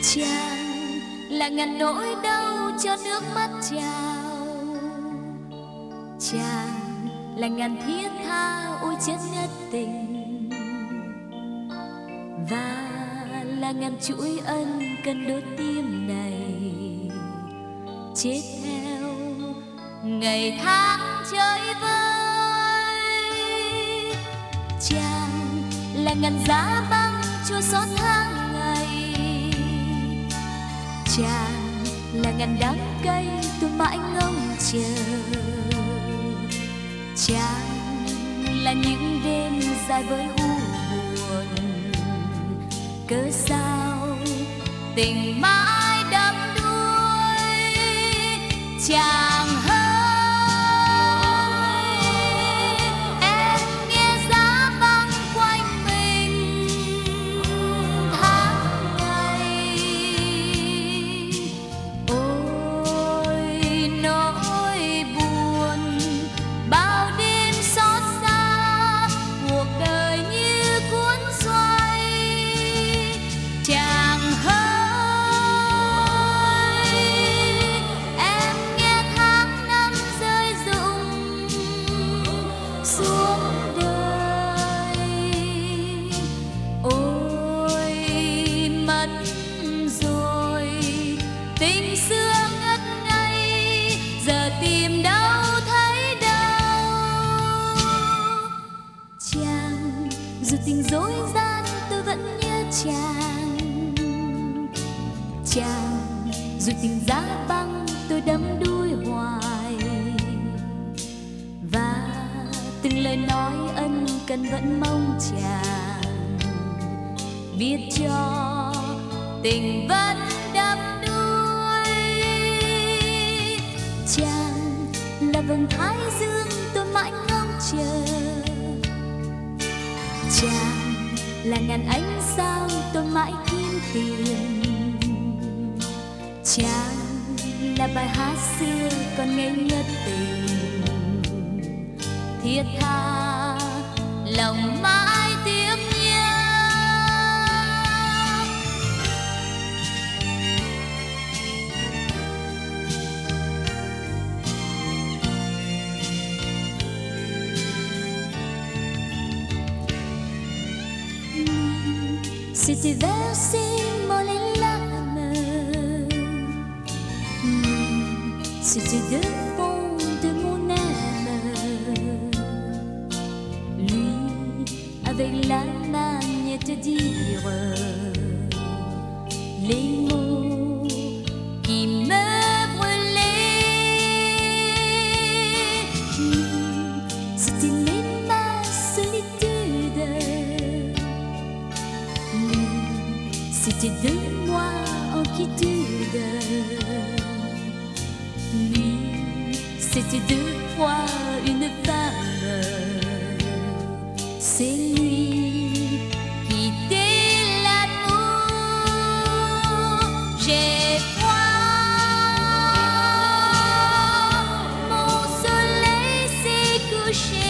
Chàng là ngàn nỗi đau cho nước mắt trào, chàng là ngàn thiết tha ôi chất nhất tình, và là ngàn chuỗi ân cần đôi tim này chết theo ngày tháng chơi vơi. Chàng là ngàn giá băng chua xót tháng ngày, chàng là ngàn đắng cay tôi mãi ngóng chờ, chàng là những đêm dài với u buồn. Cớ sao tình mãi đắm đuối chàng ơi, em nghe giá băng quanh mình tháng ngày. Ôi nỗi buồn bao đêm xót xa, cuộc đời như cuốn xoay chàng ơi, em nghe tháng năm rơi rụng xuống đời. Ôi mất rồi tình xưa ngất ngây, giờ tìm đâu thấy đâu. Chàng dù tình dối gian tôi vẫn nhớ chàng, chàng dù tình giá băng tôi đắm đuối hoài, và từng lời nói ân cần vẫn mong chàng biết cho tình vẫn đắm đuối. Chàng là vầng thái dương tôi mãi ngóng chờ, chàng là ngàn ánh sao tôi mãi kiếm tìm, chàng là bài hát xưa còn ngây ngất tình thiết tha lòng mãi tiếc nhớ. C'était versé mon les larmes, c'était de fond de mon âme. Lui avec la manière de dire les mots qui me brûlaient. C'était ma solitude, c'était de moi en quiétude. Lui, c'était deux fois une femme. C'est lui qui était l'amour. J'ai froid, mon soleil s'est couché.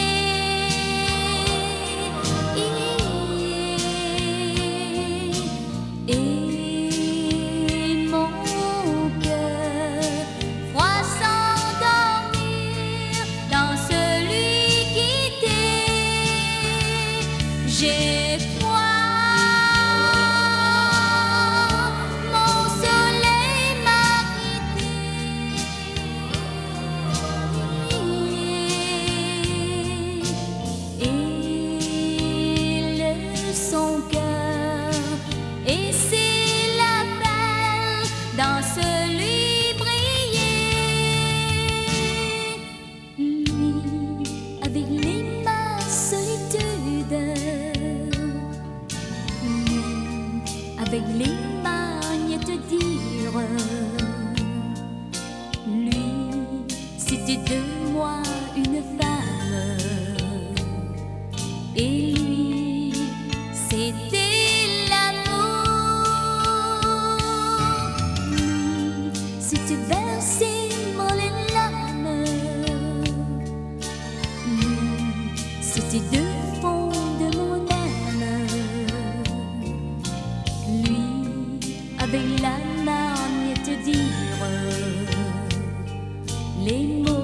J'ai froid, mon soleil m'a quitté. Il son cœur et ses lapins dans celui brillait. Lui avec les mains solitude, avec les manières de dire, lui c'était de moi une femme, et lui c'était l'amour. Lui c'était verser mon les larmes, lui c'était de fond de mon âme. Lui avec la marne te dire les mots